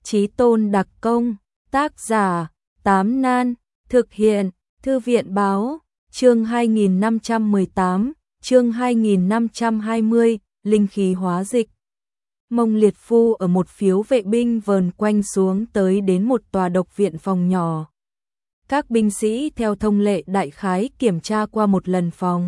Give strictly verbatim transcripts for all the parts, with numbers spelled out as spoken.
Chí tôn đặc công, tác giả, Tám Nan, thực hiện, Thư viện báo, chương hai nghìn năm trăm mười tám, chương hai nghìn năm trăm hai mươi, linh khí hóa dịch. Mông Liệt Phu ở một phiếu vệ binh vờn quanh xuống tới đến một tòa độc viện phòng nhỏ. Các binh sĩ theo thông lệ đại khái kiểm tra qua một lần phòng.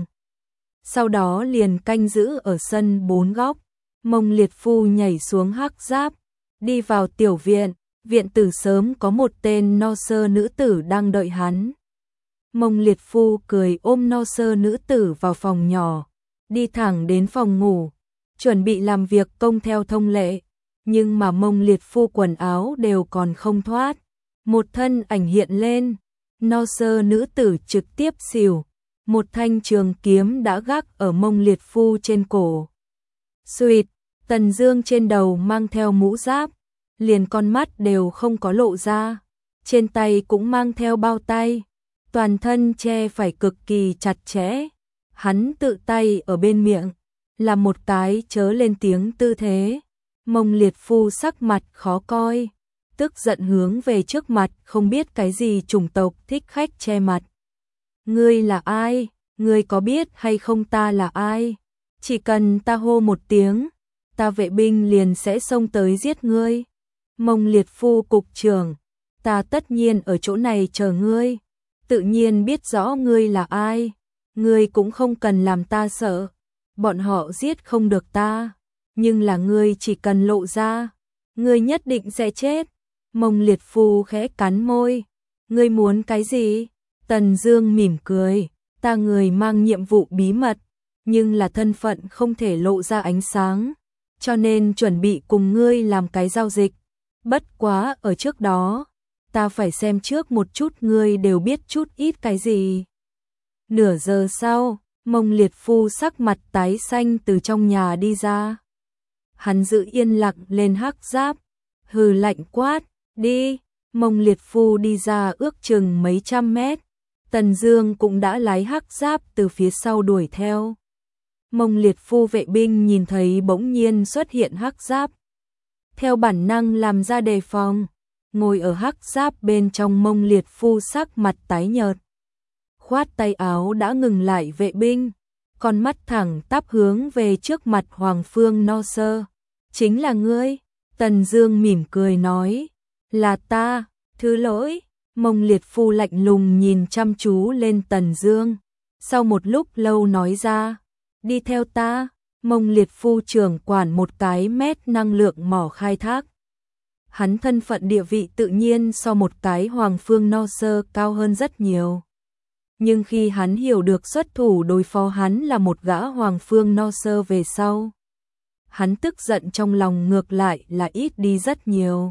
Sau đó liền canh giữ ở sân bốn góc. Mông Liệt Phu nhảy xuống hắc giáp, đi vào tiểu viện. Viện tử sớm có một tên no sơ nữ tử đang đợi hắn. Mông Liệt Phu cười ôm no sơ nữ tử vào phòng nhỏ, đi thẳng đến phòng ngủ, chuẩn bị làm việc công theo thông lệ. Nhưng mà Mông Liệt Phu quần áo đều còn không thoát. Một thân ảnh hiện lên, no sơ nữ tử trực tiếp xỉu. Một thanh trường kiếm đã gác ở Mông Liệt Phu trên cổ. Xuỵt, Tần Dương trên đầu mang theo mũ giáp, liền con mắt đều không có lộ ra, trên tay cũng mang theo bao tay, toàn thân che phải cực kỳ chặt chẽ. Hắn tự tay ở bên miệng, là một cái chớ lên tiếng tư thế. Mông Liệt Phu sắc mặt khó coi, tức giận hướng về trước mặt không biết cái gì chủng tộc thích khách che mặt. Ngươi là ai? Ngươi có biết hay không ta là ai? Chỉ cần ta hô một tiếng, ta vệ binh liền sẽ xông tới giết ngươi. Mông Liệt Phu cục trưởng, ta tất nhiên ở chỗ này chờ ngươi, tự nhiên biết rõ ngươi là ai, ngươi cũng không cần làm ta sợ, bọn họ giết không được ta, nhưng là ngươi chỉ cần lộ ra, ngươi nhất định sẽ chết. Mông Liệt Phu khẽ cắn môi, ngươi muốn cái gì? Tần Dương mỉm cười, ta người mang nhiệm vụ bí mật, nhưng là thân phận không thể lộ ra ánh sáng, cho nên chuẩn bị cùng ngươi làm cái giao dịch. Bất quá ở trước đó, ta phải xem trước một chút ngươi đều biết chút ít cái gì. Nửa giờ sau, Mông Liệt Phu sắc mặt tái xanh từ trong nhà đi ra. Hắn giữ yên lặng lên hắc giáp, hừ lạnh quát, đi. Mông Liệt Phu đi ra ước chừng mấy trăm mét. Tần Dương cũng đã lái hắc giáp từ phía sau đuổi theo. Mông Liệt Phu vệ binh nhìn thấy bỗng nhiên xuất hiện hắc giáp, theo bản năng làm ra đề phòng. Ngồi ở hắc giáp bên trong Mông Liệt Phu sắc mặt tái nhợt, khoát tay áo đã ngừng lại vệ binh, con mắt thẳng tắp hướng về trước mặt Hoàng Phương No Sơ. Chính là ngươi? Tần Dương mỉm cười nói, là ta, thứ lỗi. Mông Liệt Phu lạnh lùng nhìn chăm chú lên Tần Dương, sau một lúc lâu nói ra, đi theo ta. Mông Liệt Phu trưởng quản một cái mét năng lượng mỏ khai thác. Hắn thân phận địa vị tự nhiên so một cái Hoàng Phương No Sơ cao hơn rất nhiều. Nhưng khi hắn hiểu được xuất thủ đối phó hắn là một gã Hoàng Phương No Sơ về sau, hắn tức giận trong lòng ngược lại là ít đi rất nhiều.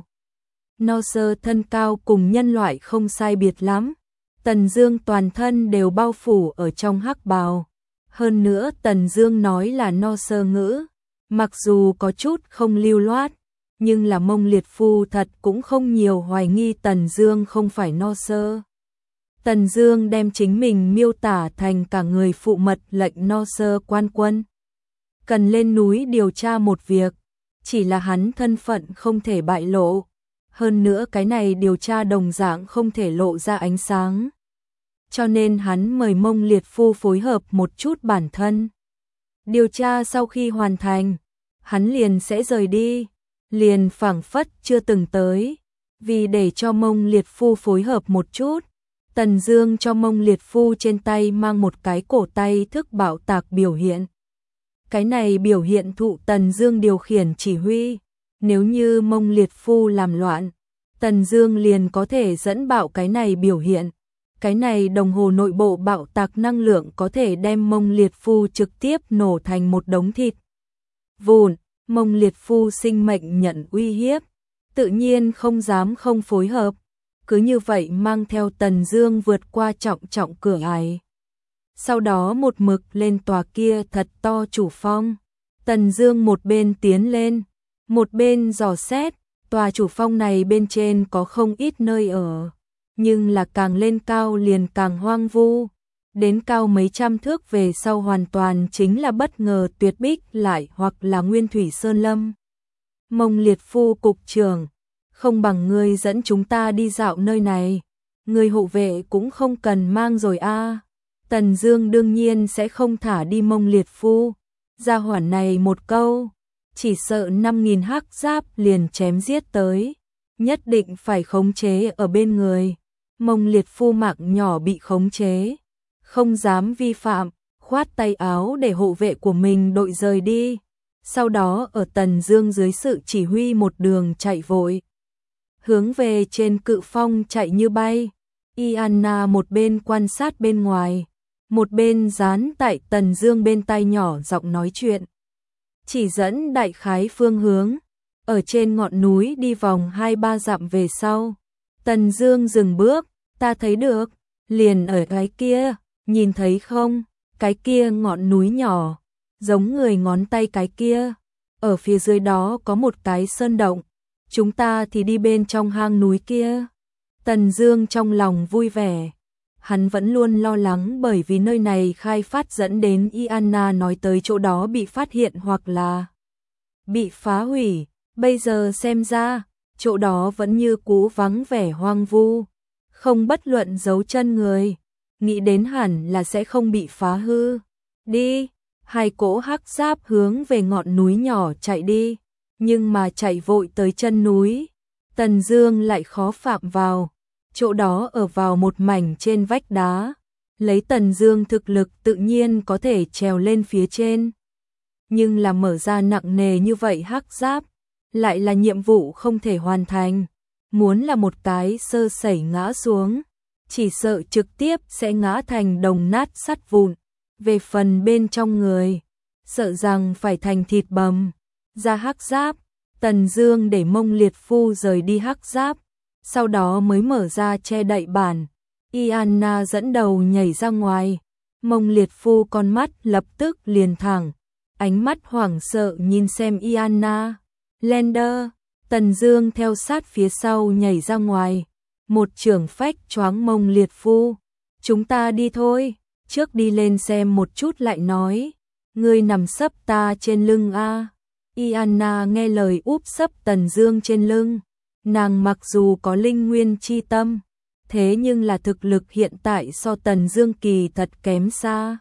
No Sơ thân cao cùng nhân loại không sai biệt lắm. Tần Dương toàn thân đều bao phủ ở trong hắc bào. Hơn nữa Tần Dương nói là No Sơ ngữ, mặc dù có chút không lưu loát, nhưng là Mông Liệt Phu thật cũng không nhiều hoài nghi Tần Dương không phải No Sơ. Tần Dương đem chính mình miêu tả thành cả người phụ mật lệnh No Sơ quan quân, cần lên núi điều tra một việc, chỉ là hắn thân phận không thể bại lộ, hơn nữa cái này điều tra đồng dạng không thể lộ ra ánh sáng. Cho nên hắn mời Mông Liệt Phu phối hợp một chút bản thân. Điều tra sau khi hoàn thành, hắn liền sẽ rời đi, liền phảng phất chưa từng tới. Vì để cho Mông Liệt Phu phối hợp một chút, Tần Dương cho Mông Liệt Phu trên tay mang một cái cổ tay thức bạo tạc biểu hiện. Cái này biểu hiện thụ Tần Dương điều khiển chỉ huy, nếu như Mông Liệt Phu làm loạn, Tần Dương liền có thể dẫn bạo cái này biểu hiện. Cái này đồng hồ nội bộ bạo tạc năng lượng có thể đem Mông Liệt Phu trực tiếp nổ thành một đống thịt vụn. Mông Liệt Phu sinh mệnh nhận uy hiếp, tự nhiên không dám không phối hợp, cứ như vậy mang theo Tần Dương vượt qua trọng trọng cửa ải. Sau đó một mực lên tòa kia thật to chủ phong. Tần Dương một bên tiến lên, một bên dò xét. Tòa chủ phong này bên trên có không ít nơi ở, nhưng là càng lên cao liền càng hoang vu. Đến cao mấy trăm thước về sau hoàn toàn chính là bất ngờ tuyệt bích lại hoặc là nguyên thủy sơn lâm. Mông Liệt Phu cục trưởng, không bằng ngươi dẫn chúng ta đi dạo nơi này. Người hộ vệ cũng không cần mang rồi a. À. Tần Dương đương nhiên sẽ không thả đi Mông Liệt Phu. Gia hỏa này một câu, chỉ sợ năm nghìn hắc giáp liền chém giết tới, nhất định phải khống chế ở bên người. Mông Liệt Phu mạng nhỏ bị khống chế, không dám vi phạm, khoát tay áo để hộ vệ của mình đội rời đi. Sau đó ở Tần Dương dưới sự chỉ huy một đường chạy vội, hướng về trên cự phong chạy như bay. Iana một bên quan sát bên ngoài, một bên dán tại Tần Dương bên tai nhỏ giọng nói chuyện, chỉ dẫn đại khái phương hướng. Ở trên ngọn núi đi vòng hai ba dặm về sau, Tần Dương dừng bước, ta thấy được, liền ở cái kia, nhìn thấy không, cái kia ngọn núi nhỏ, giống người ngón tay cái kia, ở phía dưới đó có một cái sơn động, chúng ta thì đi bên trong hang núi kia. Tần Dương trong lòng vui vẻ, hắn vẫn luôn lo lắng bởi vì nơi này khai phát dẫn đến Iana nói tới chỗ đó bị phát hiện hoặc là bị phá hủy, bây giờ xem ra, chỗ đó vẫn như cũ vắng vẻ hoang vu, không bất luận dấu chân người, nghĩ đến hẳn là sẽ không bị phá hư. Đi, hai cỗ hắc giáp hướng về ngọn núi nhỏ chạy đi, nhưng mà chạy vội tới chân núi, Tần Dương lại khó phạm vào. Chỗ đó ở vào một mảnh trên vách đá, lấy Tần Dương thực lực tự nhiên có thể trèo lên phía trên. Nhưng là mở ra nặng nề như vậy hắc giáp, lại là nhiệm vụ không thể hoàn thành. Muốn là một cái sơ sẩy ngã xuống, chỉ sợ trực tiếp sẽ ngã thành đồng nát sắt vụn. Về phần bên trong người, sợ rằng phải thành thịt bầm. Ra hắc giáp, Tần Dương để Mông Liệt Phu rời đi hắc giáp, sau đó mới mở ra che đậy bản. Iana dẫn đầu nhảy ra ngoài, Mông Liệt Phu con mắt lập tức liền thẳng, ánh mắt hoảng sợ nhìn xem Iana. Lender, Tần Dương theo sát phía sau nhảy ra ngoài, một chưởng phách choáng Mông Liệt Phu. Chúng ta đi thôi, trước đi lên xem một chút lại nói, ngươi nằm sấp ta trên lưng a. Iana nghe lời úp sấp Tần Dương trên lưng. Nàng mặc dù có linh nguyên chi tâm, thế nhưng là thực lực hiện tại so Tần Dương kỳ thật kém xa.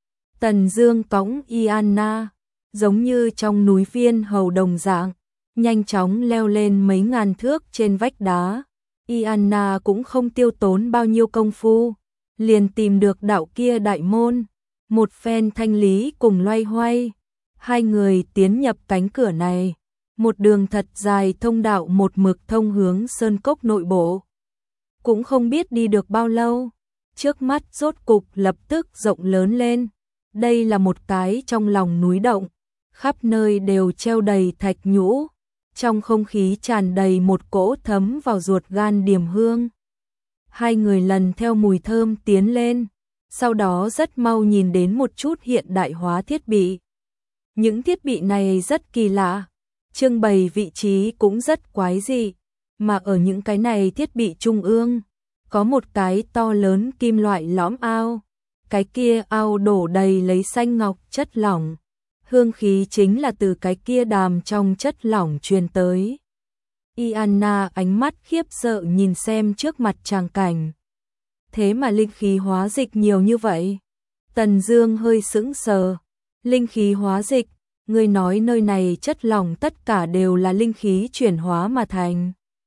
Tần Dương cõng Iana, giống như trong núi viên hầu đồng dạng, nhanh chóng leo lên mấy ngàn thước trên vách đá. Iana cũng không tiêu tốn bao nhiêu công phu, liền tìm được đạo kia đại môn, một phen thanh lý cùng loay hoay, hai người tiến nhập cánh cửa này. Một đường thật dài thông đạo một mực thông hướng sơn cốc nội bộ. Cũng không biết đi được bao lâu, trước mắt rốt cục lập tức rộng lớn lên. Đây là một cái trong lòng núi động, khắp nơi đều treo đầy thạch nhũ, trong không khí tràn đầy một cỗ thấm vào ruột gan điềm hương. Hai người lần theo mùi thơm tiến lên, sau đó rất mau nhìn đến một chút hiện đại hóa thiết bị. Những thiết bị này rất kỳ lạ, trưng bày vị trí cũng rất quái dị, mà ở những cái này thiết bị trung ương, có một cái to lớn kim loại lõm ao, cái kia ao đổ đầy lấy xanh ngọc chất lỏng, hương khí chính là từ cái kia đàm trong chất lỏng truyền tới. Iana ánh mắt khiếp sợ nhìn xem trước mặt tràng cảnh. Thế mà linh khí hóa dịch nhiều như vậy? Tần Dương hơi sững sờ. Linh khí hóa dịch? Ngươi nói nơi này chất lỏng tất cả đều là linh khí chuyển hóa mà thành.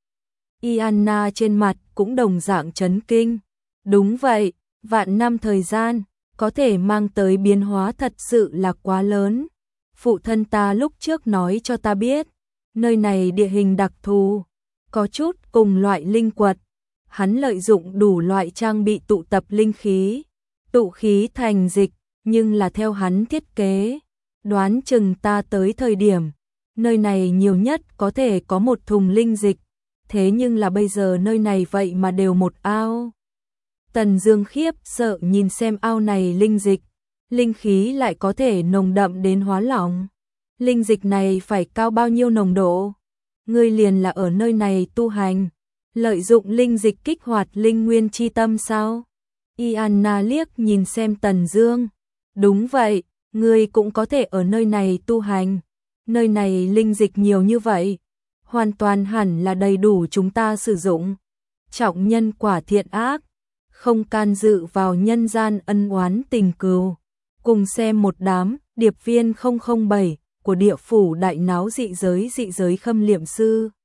Iana trên mặt cũng đồng dạng chấn kinh. Đúng vậy, vạn năm thời gian, có thể mang tới biến hóa thật sự là quá lớn. Phụ thân ta lúc trước nói cho ta biết, nơi này địa hình đặc thù, có chút cùng loại linh quật. Hắn lợi dụng đủ loại trang bị tụ tập linh khí, tụ khí thành dịch, nhưng là theo hắn thiết kế. Đoán chừng ta tới thời điểm, nơi này nhiều nhất có thể có một thùng linh dịch, thế nhưng là bây giờ nơi này vậy mà đều một ao. Tần Dương khiếp sợ nhìn xem ao này linh dịch, linh khí lại có thể nồng đậm đến hóa lỏng. Linh dịch này phải cao bao nhiêu nồng độ? Ngươi liền là ở nơi này tu hành, lợi dụng linh dịch kích hoạt linh nguyên chi tâm sao? Iana liếc nhìn xem Tần Dương. Đúng vậy, ngươi cũng có thể ở nơi này tu hành. Nơi này linh dịch nhiều như vậy, hoàn toàn hẳn là đầy đủ chúng ta sử dụng. Trọng nhân quả thiện ác, không can dự vào nhân gian ân oán tình cừu. Cùng xem một đám điệp viên không không bảy của địa phủ đại náo dị giới dị giới Khâm Liệm Sư.